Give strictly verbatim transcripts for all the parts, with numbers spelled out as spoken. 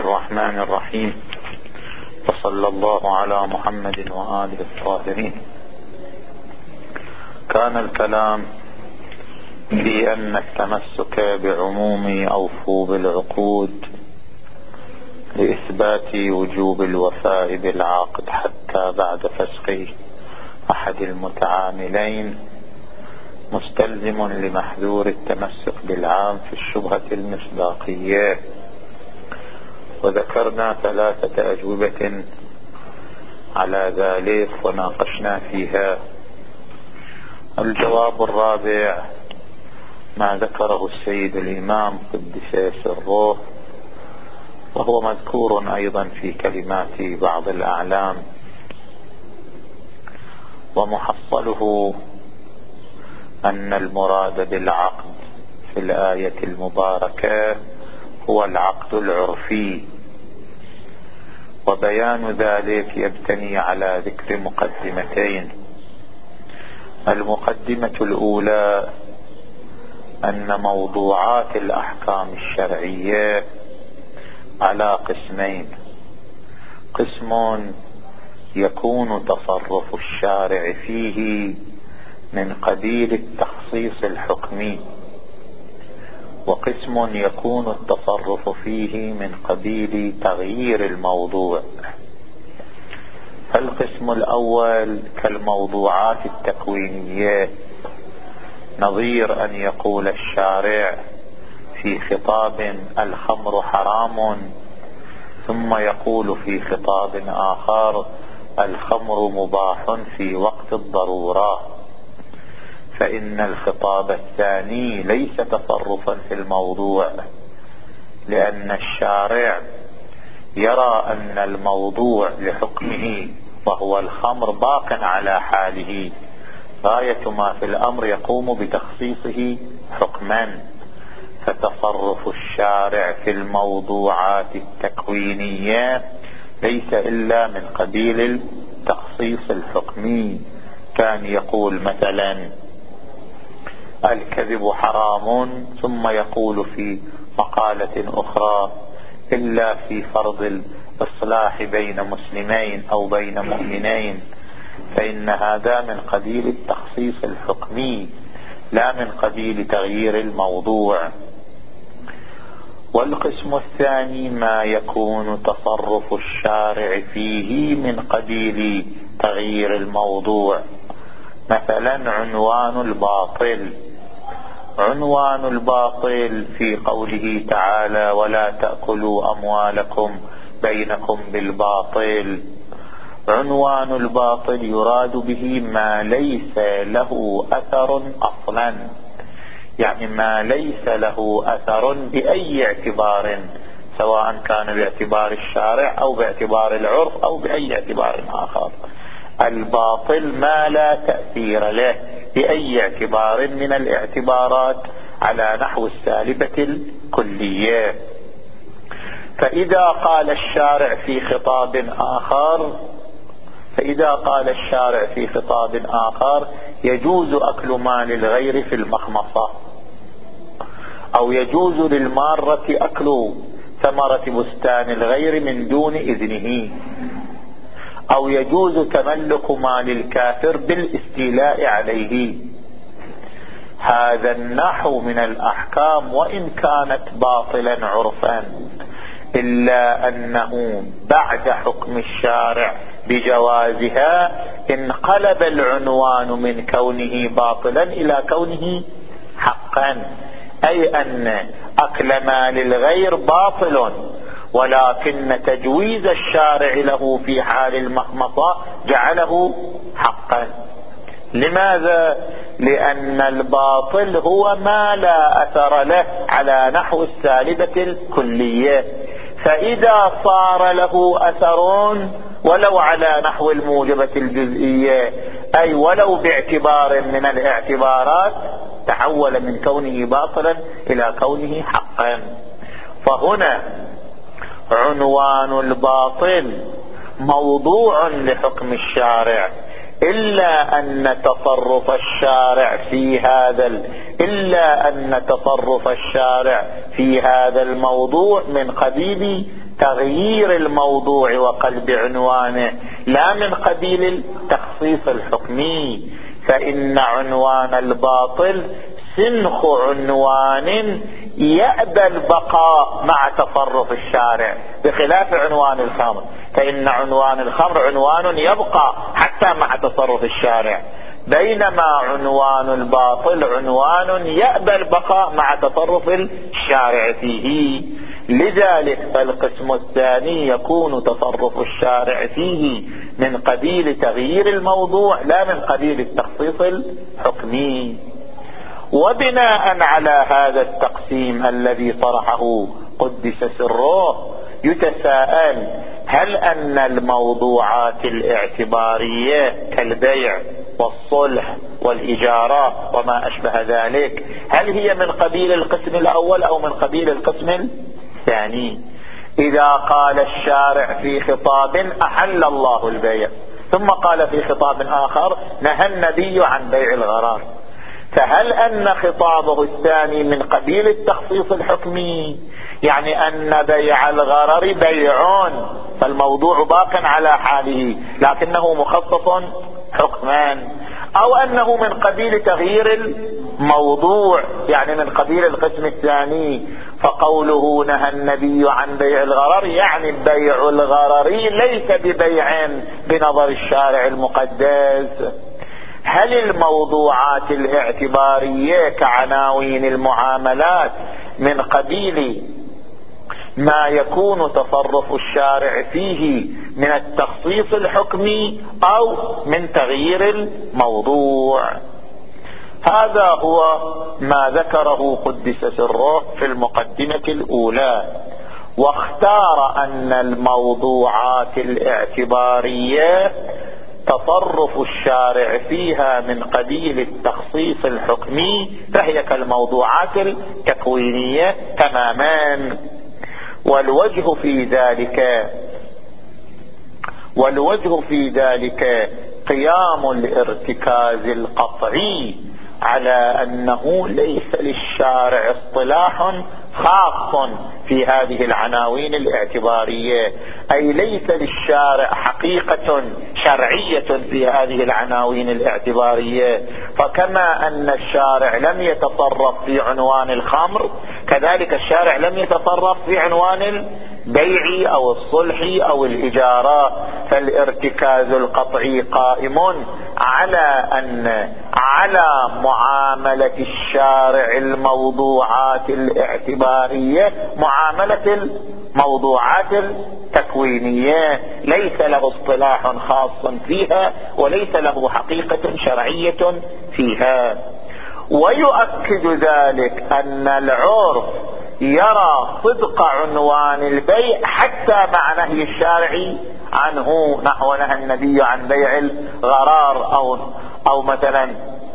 الرحمن الرحيم، وصلى الله على محمد وآله الطاهرين. كان الكلام في أن التمسك بعموم أوفوا بالعقود لإثبات وجوب الوفاء بالعقد حتى بعد فسخ أحد المتعاملين مستلزم لمحذور التمسك بالعام في الشبهة المصداقية، وذكرنا ثلاثة أجوبة على ذلك وناقشنا فيها. الجواب الرابع ما ذكره السيد الإمام قدس سره، وهو مذكور أيضا في كلمات بعض الأعلام، ومحصله أن المراد بالعقد في الآية المباركة هو العقد العرفي، وبيان ذلك يبتني على ذكر مقدمتين. المقدمة الأولى أن موضوعات الأحكام الشرعية على قسمين: قسم يكون تصرف الشارع فيه من قبيل التخصيص الحكمي، وقسم يكون التصرف فيه من قبيل تغيير الموضوع. فالقسم الأول كالموضوعات التكوينية، نظير أن يقول الشارع في خطاب الخمر حرام، ثم يقول في خطاب آخر الخمر مباح في وقت الضرورة، فإن الخطاب الثاني ليس تصرفا في الموضوع، لأن الشارع يرى أن الموضوع لحكمه وهو الخمر باق على حاله، غاية ما في الأمر يقوم بتخصيصه حكما. فتصرف الشارع في الموضوعات التكوينية ليس إلا من قبيل التخصيص الحكمي. كان يقول مثلا الكذب حرام، ثم يقول في مقالة أخرى إلا في فرض الإصلاح بين مسلمين أو بين مؤمنين، فإن هذا من قبيل التخصيص الحكمي لا من قبيل تغيير الموضوع. والقسم الثاني ما يكون تصرف الشارع فيه من قبيل تغيير الموضوع، مثلا عنوان الباطل. عنوان الباطل في قوله تعالى ولا تأكلوا أموالكم بينكم بالباطل، عنوان الباطل يراد به ما ليس له أثر أصلا، يعني ما ليس له أثر بأي اعتبار، سواء كان باعتبار الشارع أو باعتبار العرف أو بأي اعتبار آخر. الباطل ما لا تأثير له بأي اعتبار من الاعتبارات على نحو السالبة الكلية. فإذا قال الشارع في خطاب آخر فإذا قال الشارع في خطاب آخر يجوز أكل مال الغير في المخمصة، أو يجوز للمارة أكل ثمرة بستان الغير من دون إذنه، أو يجوز تملك مال الكافر بالاستيلاء عليه. هذا النحو من الأحكام وإن كانت باطلا عرفا، إلا أنه بعد حكم الشارع بجوازها انقلب العنوان من كونه باطلا إلى كونه حقا، أي أن أكل مال الغير باطل، ولكن تجويز الشارع له في حال المخمصة جعله حقا. لماذا؟ لأن الباطل هو ما لا أثر له على نحو السالبة الكلية، فإذا صار له أثر ولو على نحو الموجبة الجزئية، أي ولو باعتبار من الاعتبارات، تحول من كونه باطلا إلى كونه حقا. فهنا عنوان الباطل موضوع لحكم الشارع، إلا أن تصرف الشارع في هذا إلا أن تصرف الشارع في هذا الموضوع من قبيل تغيير الموضوع وقلب عنوانه، لا من قبيل التخصيص الحكمي، فإن عنوان الباطل سنخ عنوان يأبى البقاء مع تصرف الشارع، بخلاف عنوان الخمر، فإن عنوان الخمر عنوان يبقى حتى مع تصرف الشارع، بينما عنوان الباطل عنوان يأبى البقاء مع تصرف الشارع فيه. لذلك فالقسم الثاني يكون تصرف الشارع فيه من قبيل تغيير الموضوع لا من قبيل التخصيص الحكمي. وبناء على هذا التقسيم الذي طرحه قدس سره يتساءل: هل أن الموضوعات الاعتبارية كالبيع والصلح والإجارة وما أشبه ذلك هل هي من قبيل القسم الأول أو من قبيل القسم الثاني؟ إذا قال الشارع في خطاب أحل الله البيع، ثم قال في خطاب آخر نهى النبي عن بيع الغرار، فهل أن خطابه الثاني من قبيل التخصيص الحكمي، يعني أن بيع الغرر بيع فالموضوع باق على حاله لكنه مخصص حكمان، أو أنه من قبيل تغيير الموضوع يعني من قبيل القسم الثاني، فقوله نهى النبي عن بيع الغرر يعني بيع الغرر ليس ببيع بنظر الشارع المقدس. هل الموضوعات الاعتبارية كعناوين المعاملات من قبيل ما يكون تصرف الشارع فيه من التخصيص الحكمي أو من تغيير الموضوع؟ هذا هو ما ذكره قدس سره في المقدمة الأولى، واختار أن الموضوعات الاعتبارية تصرف الشارع فيها من قبيل التخصيص الحكمي فهي كالموضوعات التكوينية تماما. والوجه في ذلك والوجه في ذلك قيام الارتكاز القطعي على أنه ليس للشارع اصطلاح خاص في هذه العناوين الاعتبارية، أي ليس للشارع حقيقة شرعية في هذه العناوين الاعتبارية، فكما أن الشارع لم يتصرف في عنوان الخمر كذلك الشارع لم يتصرف في عنوان البيع أو الصلح أو الإجارة، فالارتكاز القطعي قائم على أن على معاملة الشارع الموضوعات الاعتبارية معاملة الموضوعات التكوينية، ليس له اصطلاح خاص فيها وليس له حقيقة شرعية فيها. ويؤكد ذلك أن العرف يرى صدق عنوان البيع حتى مع نهي الشارع عنه، نحو نهى النبي عن بيع الغرار أو, أو مثلا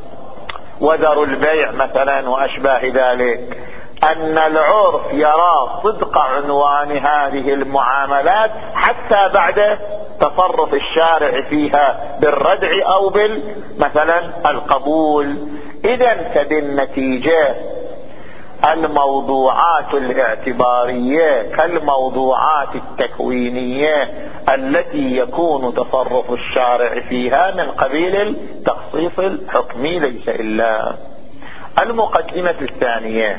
وذر البيع مثلا وأشباه ذلك، أن العرف يرى صدق عنوان هذه المعاملات حتى بعد تصرف الشارع فيها بالردع أو مثلا القبول. إذن فبالنتيجة الموضوعات الاعتبارية كالموضوعات التكوينية التي يكون تصرف الشارع فيها من قبيل التخصيص الحكمي ليس إلا. المقدمة الثانية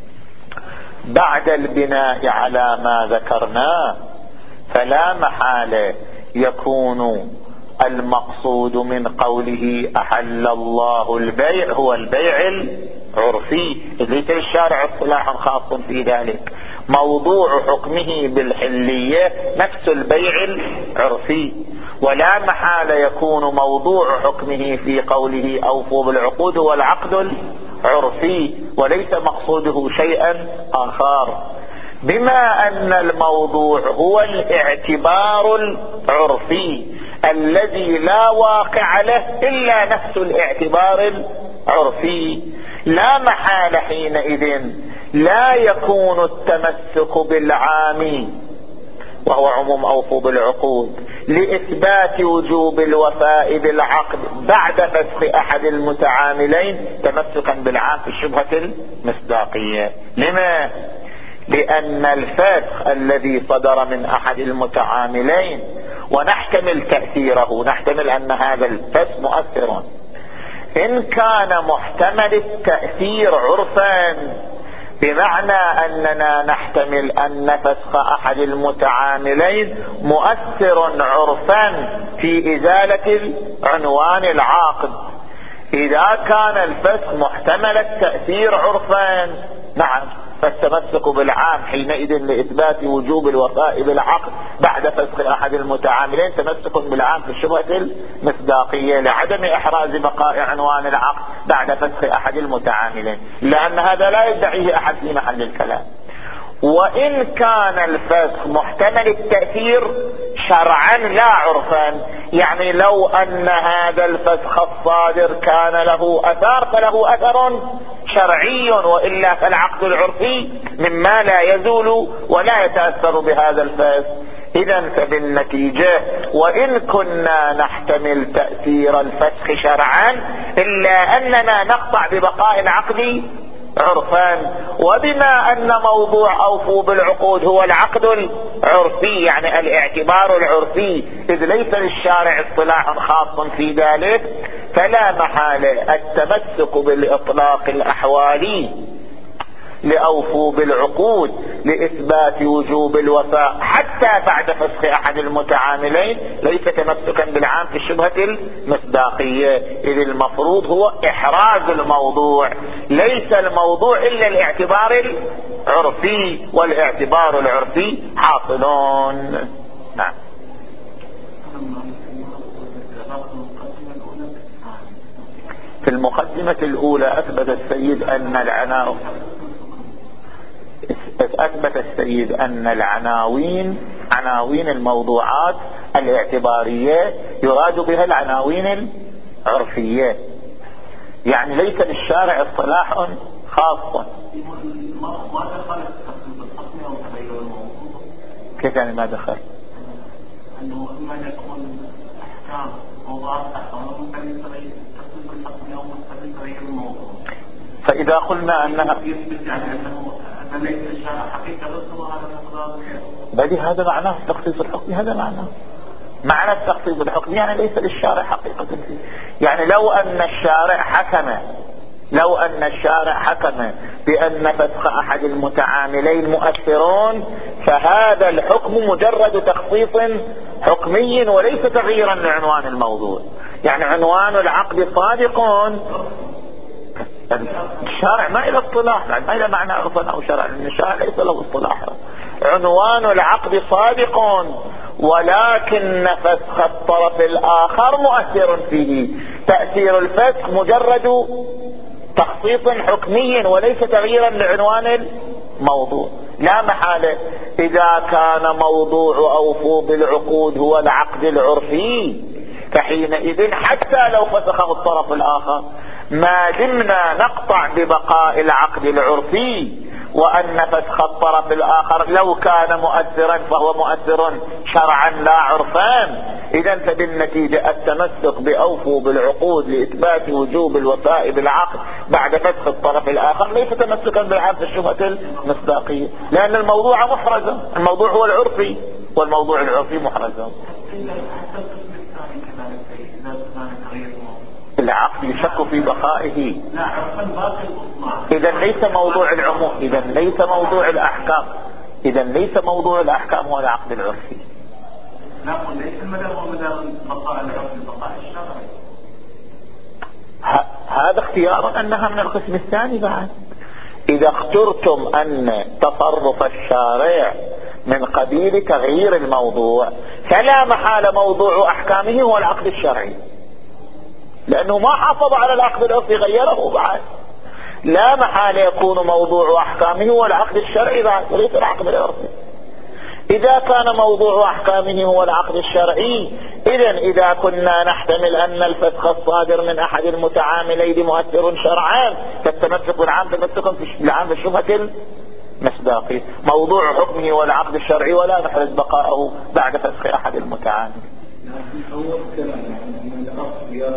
بعد البناء على ما ذكرنا فلا محالة يكون المقصود من قوله أحل الله البيع هو البيع العرفي، ليس الشارع اصطلاح خاص في ذلك، موضوع حكمه بالحلية نفس البيع العرفي، ولا محالة يكون موضوع حكمه في قوله أوفوا بالعقود هو العقد العرفي وليس مقصوده شيئا آخر، بما أن الموضوع هو الاعتبار العرفي الذي لا واقع له إلا نفس الاعتبار العرفي. لا محال حينئذ لا يكون التمسك بالعام وهو عموم أوفوا بالعقود لإثبات وجوب الوفاء بالعقد بعد فسخ أحد المتعاملين تمسكا بالعام في الشبهة المصداقية. لما؟ لأن الفسخ الذي صدر من أحد المتعاملين ونحتمل تأثيره، نحتمل أن هذا الفسخ مؤثر، إن كان محتمل التأثير عرفا بمعنى أننا نحتمل أن فسخ أحد المتعاملين مؤثر عرفا في إزالة عنوان العقد. إذا كان الفسخ محتمل التأثير عرفا نعم، فالتمسك بالعام حينئذ لإثبات وجوب الوفاء بالعقد بعد فسخ أحد المتعاملين تمسك بالعام في الشبهة المصداقية لعدم إحراز بقاء عنوان العقد بعد فسخ أحد المتعاملين، لأن هذا لا يدعيه أحد في محل الكلام. وإن كان الفسخ محتمل التأثير شرعا لا عرفا، يعني لو أن هذا الفسخ الصادر كان له أثر فله أثر شرعي، وإلا فالعقد العرفي مما لا يزول ولا يتأثر بهذا الفسخ. إذن فبالنتيجة وإن كنا نحتمل تأثير الفسخ شرعا إلا أننا نقطع ببقاء العقد عرفا، وبما أن موضوع أوفوا بالعقود هو العقد العرفي يعني الاعتبار العرفي، إذ ليس للشارع اصطلاح خاص في ذلك، فلا محالة التمسك بالإطلاق الأحوالي لأوفوا بالعقود لإثبات وجوب الوفاء حتى بعد فسخ أحد المتعاملين ليس تمسكا بالعام في الشبهة المصداقية، إذ المفروض هو إحراز الموضوع، ليس الموضوع إلا الاعتبار العرفي، والاعتبار العرفي حاصلون. نعم. في المقدمة الأولى أثبت السيد أن العناوين أثبت السيد أن العناوين عناوين الموضوعات الاعتبارية يراد بها العناوين العرفية، يعني ليس للشارع اصطلاح خاص. كيف يعني ما دخل؟ أنه إما يكون أحكام موضوعات أحكام ممكن تخصيص الحكم أو مستقل غير الموضوع. فإذا قلنا أنها يثبت يعني أنه أن ليس الشارع حقيقة رسمه هذا المقدار بدي هذا معناه تخصيص الحكم، هذا معناه معنى التخصيص الحكم يعني ليس للشارع حقيقة فيه. يعني لو أن الشارع حكم لو أن الشارع حكم بأن فسخ أحد المتعاملين مؤثرون فهذا الحكم مجرد تخصيص حكمي وليس تغييرا لعنوان الموضوع. يعني عنوان العقد صادق، الشارع ما إلى اصطلاح، ما إلى معنى عرفا أو شرعا، الشارع ليس له اصطلاح. عنوان العقد صادق ولكن فسخ الطرف الآخر مؤثر فيه، تأثير الفسخ مجرد تخصيص حكمي وليس تغييرا لعنوان الموضوع. لا محالة إذا كان موضوع أوفوا بالعقود هو العقد العرفي فحينئذ حتى لو فسخه الطرف الآخر ما دمنا نقطع ببقاء العقد العرفي، وأن فسخ الطرف الآخر لو كان مؤثرا فهو مؤثر شرعا لا عرفان. إذن فبالنتيجة التمسك بأوفوا بالعقود لإثبات وجوب الوفاء بالعقد بعد فسخ الطرف الآخر ليس تمسكا بالعام في الشبهة المصداقية، لأن الموضوع محرز، الموضوع هو العرفي والموضوع العرفي محرز. العقد يشك في بقائه، إذا ليس موضوع العموم، إذا ليس موضوع الأحكام، إذا ليس موضوع الأحكام هو العقد العرفي. نقول ليس المدار هو مدار بقاء العرفي بقاء الشرعي. هذا اختيار أنها من القسم الثاني بعد. إذا اخترتم أن تصرف الشارع من قبيل تغيير الموضوع فلا محال موضوع أحكامه هو العقد الشرعي، لأنه ما حافظ على العقد العرفي غيره بعد. لا محال يكون موضوع أحكامه هو العقد الشرعي بعد وليس العقد العرفي. إذا كان موضوع أحكامه هو العقد الشرعي إذن إذا كنا نحتمل أن الفسخ الصادر من أحد المتعاملين مؤثر شرعان فالتمسك العام تمسك العام في الشبهة المصداقية، موضوع حكمه هو العقد الشرعي ولا نحرز بقاءه بعد فسخ أحد المتعاملين. أول كلام أن الأصل يرى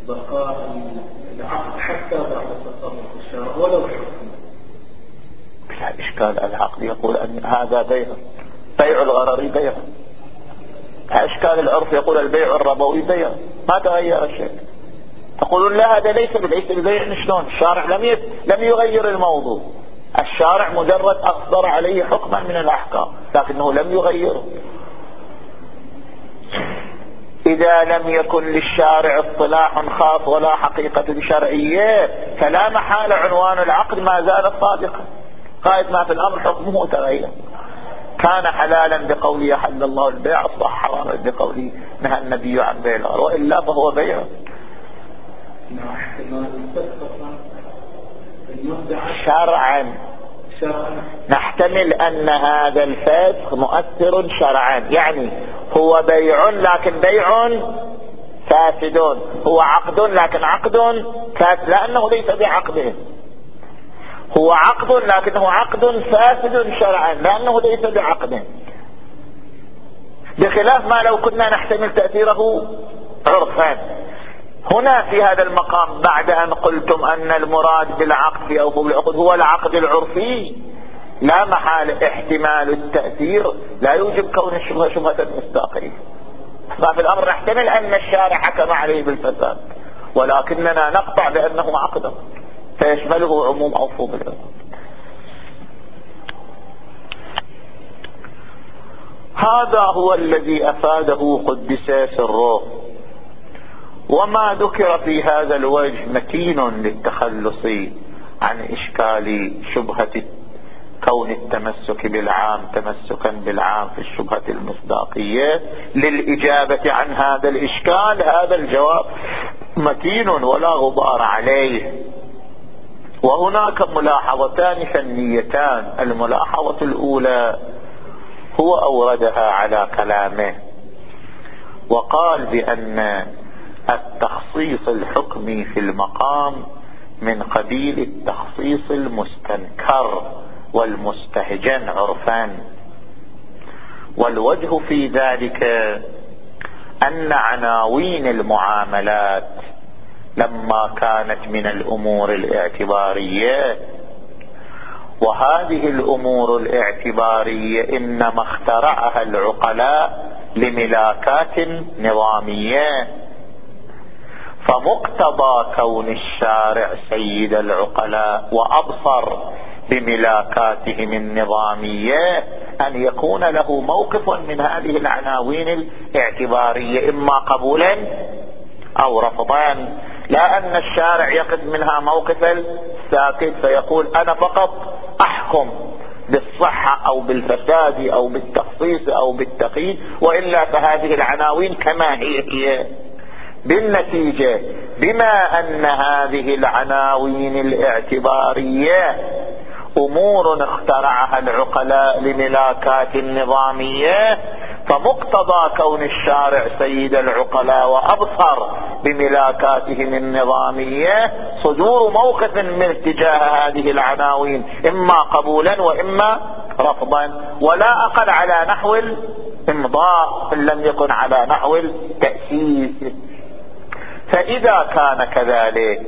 بقاء العقد حتى بعد تصرف الشارع ولو حكم. الإشكال العقلي يقول أن هذا بيع، بيع الغرر بيع. الإشكال العرف يقول البيع الربوي بيع، ما تغير شيء. تقولون لا هذا ليس ليس ببيع. شلون؟ الشارع لم لم يغير الموضوع، الشارع مجرد أصدر عليه حكما من الأحكام لكنه لم يغيره. إذا لم يكن للشارع اصطلاح خاص ولا حقيقة شرعية فلا محال عنوان العقد ما زال صادقا، غاية ما في الأمر حكمه تغير. كان حلالا بقوله حل الله البيع، أصبح حراما بقوله نهى النبي عن بيع الغرر، وإلا فهو بيع. شرعا نحتمل أن هذا الفسخ مؤثر شرعا، يعني هو بيع لكن بيع فاسد، هو عقد لكن عقد فاسد، لأنه ليس بعقده. هو عقد لكنه عقد فاسد شرعا لأنه ليس بعقده، بخلاف ما لو كنا نحتمل تأثيره عرفا. هنا في هذا المقام بعد أن قلتم أن المراد بالعقد في أوفق العقد هو العقد العرفي، لا محال احتمال التأثير لا يوجب كون الشبهة شبهة مصداقية. ففي الأمر نحتمل أن الشارع حكم عليه بالفساد، ولكننا نقطع بأنه عقد فيشمله عموم أوفق العقد. هذا هو الذي أفاده قدس سره. وما ذكر في هذا الوجه متين للتخلص عن إشكال شبهة كون التمسك بالعام تمسكا بالعام في الشبهة المصداقية. للإجابة عن هذا الإشكال هذا الجواب متين ولا غبار عليه. وهناك ملاحظتان فنيتان. الملاحظة الأولى هو أوردها على كلامه وقال بأن التخصيص الحكمي في المقام من قبيل التخصيص المستنكر والمستهجن عرفان. والوجه في ذلك أن عناوين المعاملات لما كانت من الأمور الاعتبارية، وهذه الأمور الاعتبارية إنما اخترعها العقلاء لملاكات نظامية، فمقتضى كون الشارع سيد العقلاء وأبصر بملاكاتهم النظامية أن يكون له موقف من هذه العناوين الاعتبارية، إما قبولا أو رفضا، لا أن الشارع يأخذ منها موقف الساكت فيقول أنا فقط أحكم بالصحة أو بالفساد أو بالتخصيص أو بالتقييد، وإلا فهذه العناوين كما هي هي. بالنتيجة بما أن هذه العناوين الاعتبارية أمور اخترعها العقلاء لملاكات النظامية، فمقتضى كون الشارع سيد العقلاء وأبصر بملاكاتهم النظامية صدور موقف من اتجاه هذه العناوين إما قبولا وإما رفضا، ولا أقل على نحو الإمضاء إن لم يكن على نحو التأسيس. فإذا كان كذلك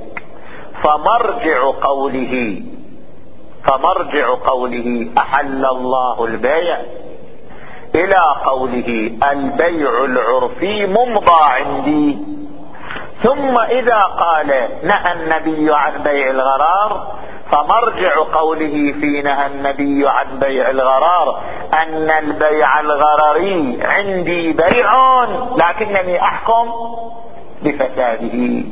فمرجع قوله فمرجع قوله أحل الله البيع إلى قوله البيع العرفي ممضى عندي، ثم إذا قال نهى النبي عن بيع الغرار فمرجع قوله في نهى النبي عن بيع الغرار أن البيع الغرري عندي بيع لكنني أحكم بفساده.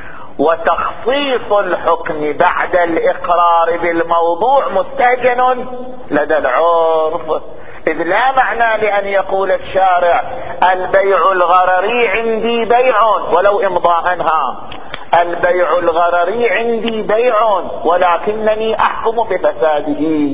وتخصيص الحكم بعد الإقرار بالموضوع مستهجن لدى العرف، إذ لا معنى لأن يقول الشارع البيع الغرري عندي بيع ولو إمضاءها، البيع الغرري عندي بيع ولكنني أحكم بفساده،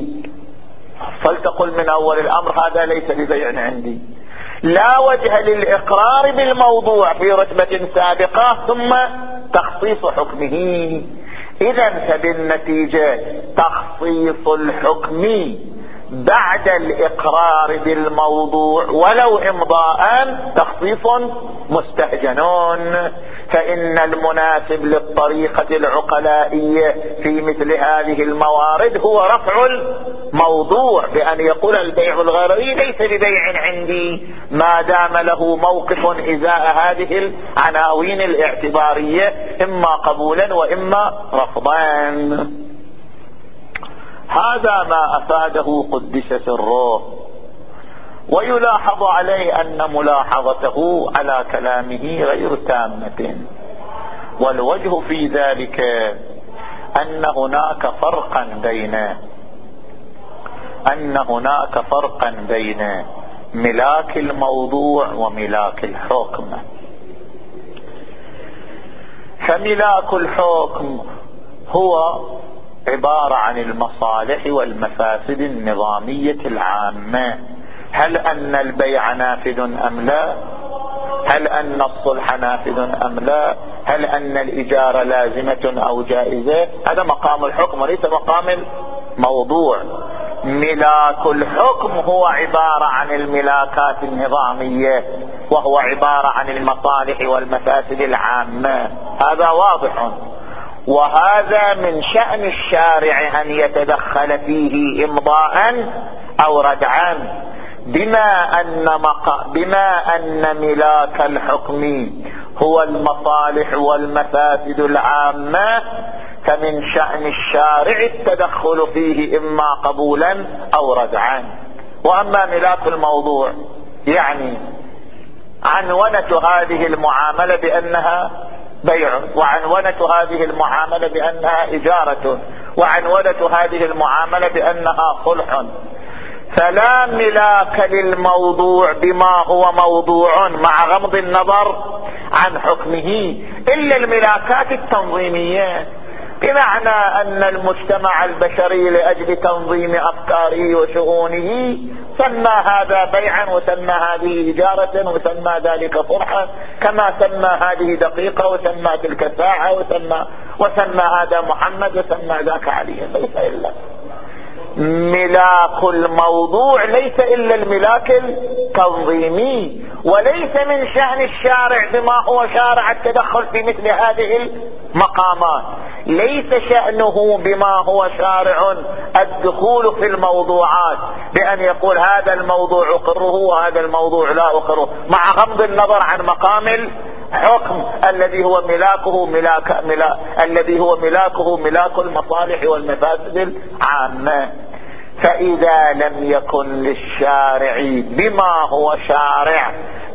فلتقل من أول الأمر هذا ليس ببيع عندي. لا وجه للإقرار بالموضوع في رتبة سابقة ثم تخصيص حكمه. إذن فبالنتيجة تخصيص الحكم بعد الإقرار بالموضوع ولو إمضاء تخصيص مستهجنون، فإن المناسب للطريقة العقلائية في مثل هذه الموارد هو رفع الموضوع بأن يقول البيع الغرري ليس ببيع عندي ما دام له موقف إزاء هذه العناوين الاعتبارية إما قبولا وإما رفضا. هذا ما أفاده قدس سره. ويلاحظ عليه أن ملاحظته على كلامه غير تامة، والوجه في ذلك أن هناك فرقا بين أن هناك فرقا بين ملاك الموضوع وملاك الحكم. فملاك الحكم هو عبارة عن المصالح والمفاسد النظامية العامة. هل أن البيع نافذ أم لا؟ هل أن الصلح نافذ أم لا؟ هل أن الإجارة لازمة أو جائزة؟ هذا مقام الحكم وليس مقام الموضوع. ملاك الحكم هو عبارة عن الملاكات النظامية، وهو عبارة عن المصالح والمفاسد العامة. هذا واضح، وهذا من شأن الشارع أن يتدخل فيه إمضاء أو ردعا، بما أن, مق... بما أن ملاك الحكم هو المصالح والمفاسد العامة، فمن شأن الشارع التدخل فيه إما قبولا أو ردعا. وأما ملاك الموضوع يعني عنونة هذه المعاملة بأنها بيع، وعنونة هذه المعاملة بأنها إجارة، وعنونة هذه المعاملة بأنها صلح، فلا ملاك للموضوع بما هو موضوع مع غمض النظر عن حكمه إلا الملاكات التنظيمية، بمعنى أن المجتمع البشري لأجل تنظيم أفكاره وشؤونه سمى هذا بيعا، وسمى هذه إجارة، وسمى ذلك صلحا، كما سمى هذه دقيقة، وسمى تلك ساعة، وسمى, وسمى هذا محمد، وسمى ذاك علي. ليس إلا ملاك الموضوع، ليس إلا الملاك التنظيمي، وليس من شأن الشارع بما هو شارع التدخل في مثل هذه المقامات. ليس شأنه بما هو شارع الدخول في الموضوعات بأن يقول هذا الموضوع أقره وهذا الموضوع لا أقره، مع غض النظر عن مقام الحكم الذي هو ملاكه ملاك ملاك الذي هو ملاكه ملاك المصالح والمفاسد العامة. فإذا لم يكن للشارع بما هو شارع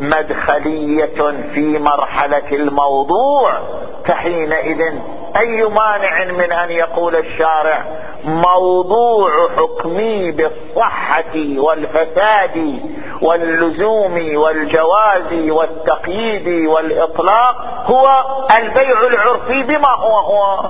مدخلية في مرحلة الموضوع، فحينئذ أي مانع من أن يقول الشارع موضوع حكمي بالصحة والفساد واللزوم والجواز والتقييد والإطلاق هو البيع العرفي بما هو هو،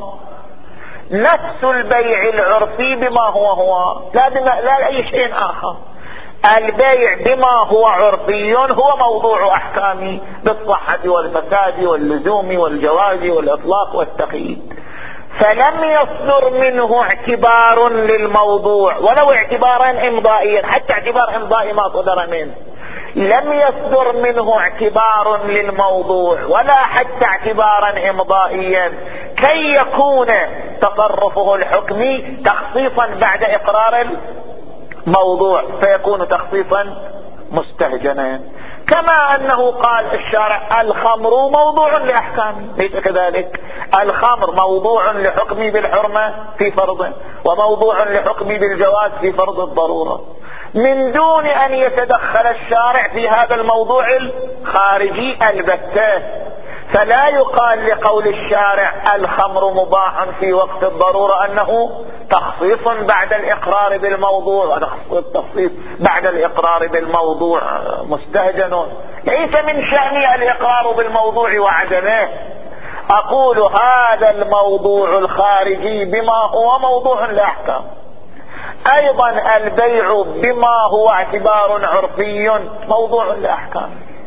نفس البيع العرفي بما هو هو، لا, بما لا أي شيء آخر. البيع بما هو عرفي هو موضوع أحكامي بالصحة والفساد واللزوم والجواز والإطلاق والتقييد، فلم يصدر منه اعتبار للموضوع ولو اعتبارا إمضائيا، حتى اعتبار إمضائي ما صدر منه، لم يصدر منه اعتبار للموضوع ولا حتى اعتبارا إمضائيا كي يكون تصرفه الحكمي تخصيصا بعد إقرار الموضوع، فيكون تخصيصا مستهجنا. كما أنه قال الشارع الخمر موضوع لأحكام، ليس كذلك؟ الخمر موضوع لحكمي بالحرمة في فرضه، وموضوع لحكمي بالجواز في فرض الضرورة، من دون أن يتدخل الشارع في هذا الموضوع الخارجي البتة. فلا يقال لقول الشارع الخمر مباح في وقت الضرورة أنه تخصيص بعد الإقرار بالموضوع، والتخصيص بعد الإقرار بالموضوع مستهجن. ليس من شأني الإقرار بالموضوع وعدمه، أقول هذا الموضوع الخارجي بما هو موضوع لأحكام. أيضا البيع بما هو اعتبار عرفي موضوع لأحكام،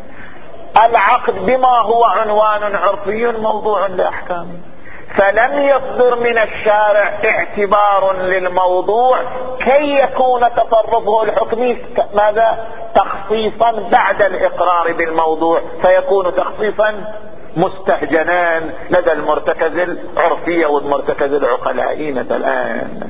العقد بما هو عنوان عرفي موضوع لأحكام. فلم يصدر من الشارع اعتبار للموضوع كي يكون تصرفه الحكمي ماذا؟ تخصيصا بعد الإقرار بالموضوع، فيكون تخصيصا مستهجنان لدى المرتكز العرفية والمرتكز العقلائي الآن.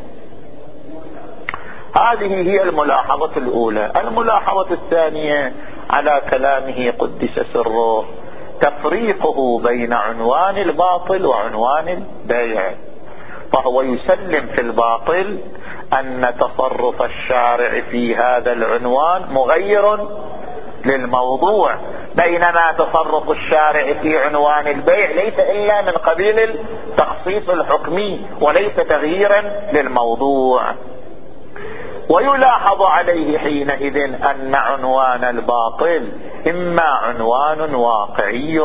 هذه هي الملاحظة الأولى. الملاحظة الثانية على كلامه قدس سره تفريقه بين عنوان الباطل وعنوان البيع. فهو يسلم في الباطل أن تصرف الشارع في هذا العنوان مغير للموضوع، بينما تصرف الشارع في عنوان البيع ليس إلا من قبيل التخصيص الحكمي وليس تغييرا للموضوع. ويلاحظ عليه حينئذ أن عنوان الباطل إما عنوان واقعي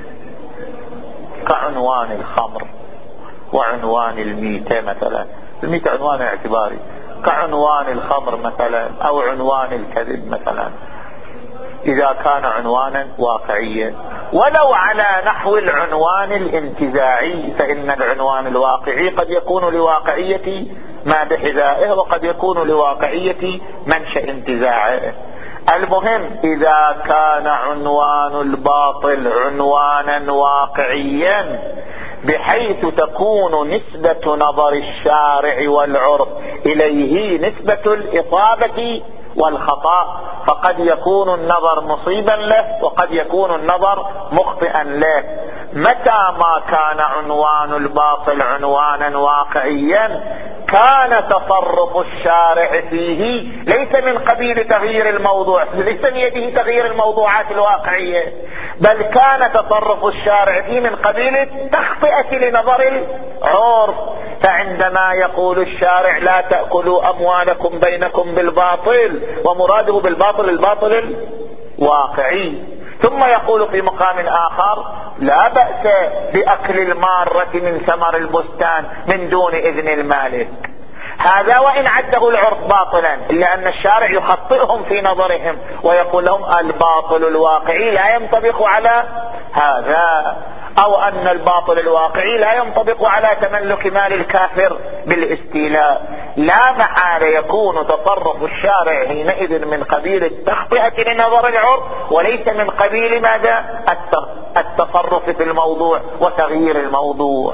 كعنوان الخمر وعنوان الميتة مثلا، الميتة عنوان اعتباري، كعنوان الخمر مثلا أو عنوان الكذب مثلا إذا كان عنوانا واقعيا. ولو على نحو العنوان الانتزاعي فإن العنوان الواقعي قد يكون لواقعية ما بحذائه وقد يكون لواقعية منشأ انتزاعه. المهم إذا كان عنوان الباطل عنوانا واقعيا بحيث تكون نسبة نظر الشارع والعرف إليه نسبة الإصابة والخطأ، فقد يكون النظر مصيبا له وقد يكون النظر مخطئا له. متى ما كان عنوان الباطل عنوانا واقعيا كان تصرف الشارع فيه ليس من قبيل تغيير الموضوع، ليس بيده تغيير الموضوعات الواقعية، بل كان تصرف الشارع فيه من قبيل التخطئة لنظر العرف. فعندما يقول الشارع لا تأكلوا أموالكم بينكم بالباطل، ومراده بالباطل الباطل الواقعي، ثم يقول في مقام آخر لا بأس بأكل المارة من ثمر البستان من دون إذن المالك، هذا وإن عده العرف باطلا إلا أن الشارع يخطئهم في نظرهم ويقول لهم الباطل الواقعي لا ينطبق على هذا، أو أن الباطل الواقعي لا ينطبق على تملك مال الكافر بالاستيلاء. لا محالة يكون تصرف الشارع حينئذ من قبيل التخطئة لنظر العرف وليس من قبيل ماذا؟ التصرف في الموضوع وتغيير الموضوع.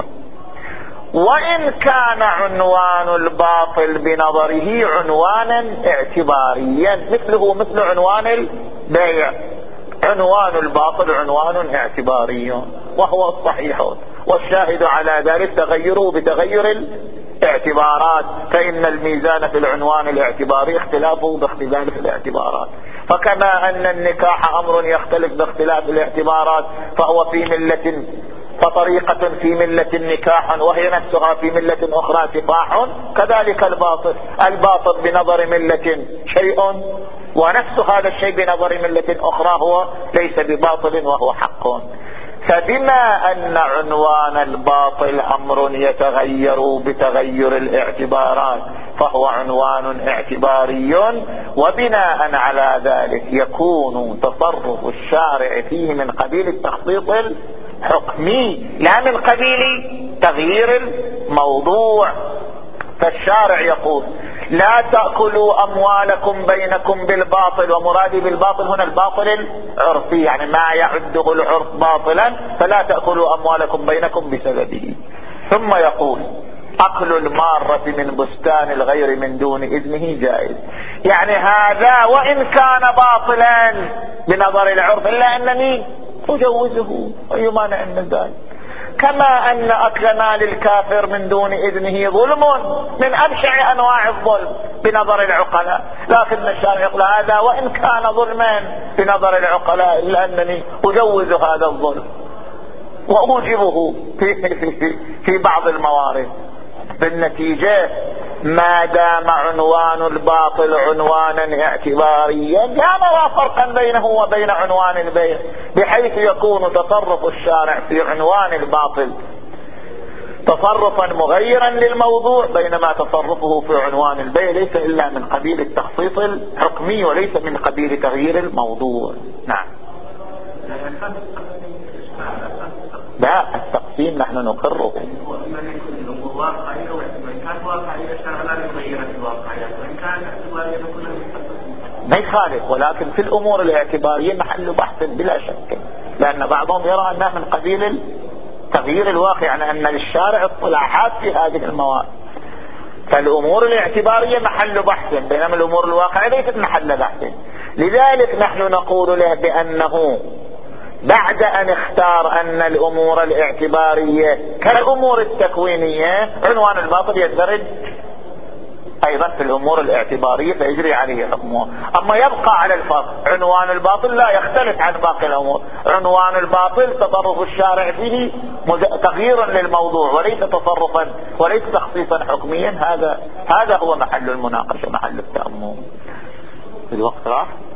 وإن كان عنوان الباطل بنظره عنوانا اعتباريا مثله مثل عنوان البيع، عنوان الباطل عنوان اعتباري وهو الصحيح، والشاهد على ذلك تغيره بتغير الاعتبارات، فإن الميزان في العنوان الاعتباري اختلافه باختلاف الاعتبارات. فكما أن النكاح أمر يختلف باختلاف الاعتبارات فهو في ملة فطريقة في ملة نكاح وهي نفسها في ملة أخرى سفاح، كذلك الباطل الباطل بنظر ملة شيء ونفس هذا الشيء بنظر ملة أخرى هو ليس بباطل وهو حق. فبما أن عنوان الباطل أمر يتغير بتغير الاعتبارات فهو عنوان اعتباري، وبناء على ذلك يكون تصرف الشارع فيه من قبيل التخصيص الحكمي لا من قبيل تغيير الموضوع. فالشارع يقول لا تأكلوا أموالكم بينكم بالباطل، ومرادي بالباطل هنا الباطل العرفي، يعني ما يعده العرف باطلا فلا تأكلوا أموالكم بينكم بسببه. ثم يقول أكل المارة من بستان الغير من دون إذنه جائز، يعني هذا وإن كان باطلا بنظر العرف إلا أنني أجوزه، أي مانع من ذلك. كما أن أكل مال الكافر من دون إذنه ظلم من أبشع أنواع الظلم بنظر العقلاء، لكن الشارع يقول هذا وإن كان ظلما بنظر العقلاء إلا أنني أجوز هذا الظلم وأوجبه في, في, في بعض الموارد. بالنتيجة ما دام عنوان الباطل عنوانا اعتباريا لا نرى فرقا بينه وبين عنوان البيع، بحيث يكون تصرف الشارع في عنوان الباطل تصرفا مغيرا للموضوع، بينما تصرفه في عنوان البيع ليس إلا من قبيل التخصيص الحكمي وليس من قبيل تغيير الموضوع. نعم. لا، التقسيم نحن نقره. ما يخالف، ولكن في الأمور الاعتبارية محل بحث بلا شك. لأن بعضهم يرى أنها من قبيل تغيير الواقع، يعني أن للشارع اطلاعات في هذه المواد. فالأمور الاعتبارية محل بحث، بينما الأمور الواقعية ليست محل بحث. لذلك نحن نقول له بأنه بعد أن اختار أن الأمور الاعتبارية كالأمور التكوينية، عنوان الباطل يندرج أيضا في الأمور الاعتبارية فيجري عليه حكمه. أما يبقى على الفرق، عنوان الباطل لا يختلف عن باقي الأمور. عنوان الباطل تصرف الشارع فيه تغييرا للموضوع وليس تصرفا وليس تخصيصا حكميا. هذا هذا هو محل المناقشة، محل التأمل. الوقت راح.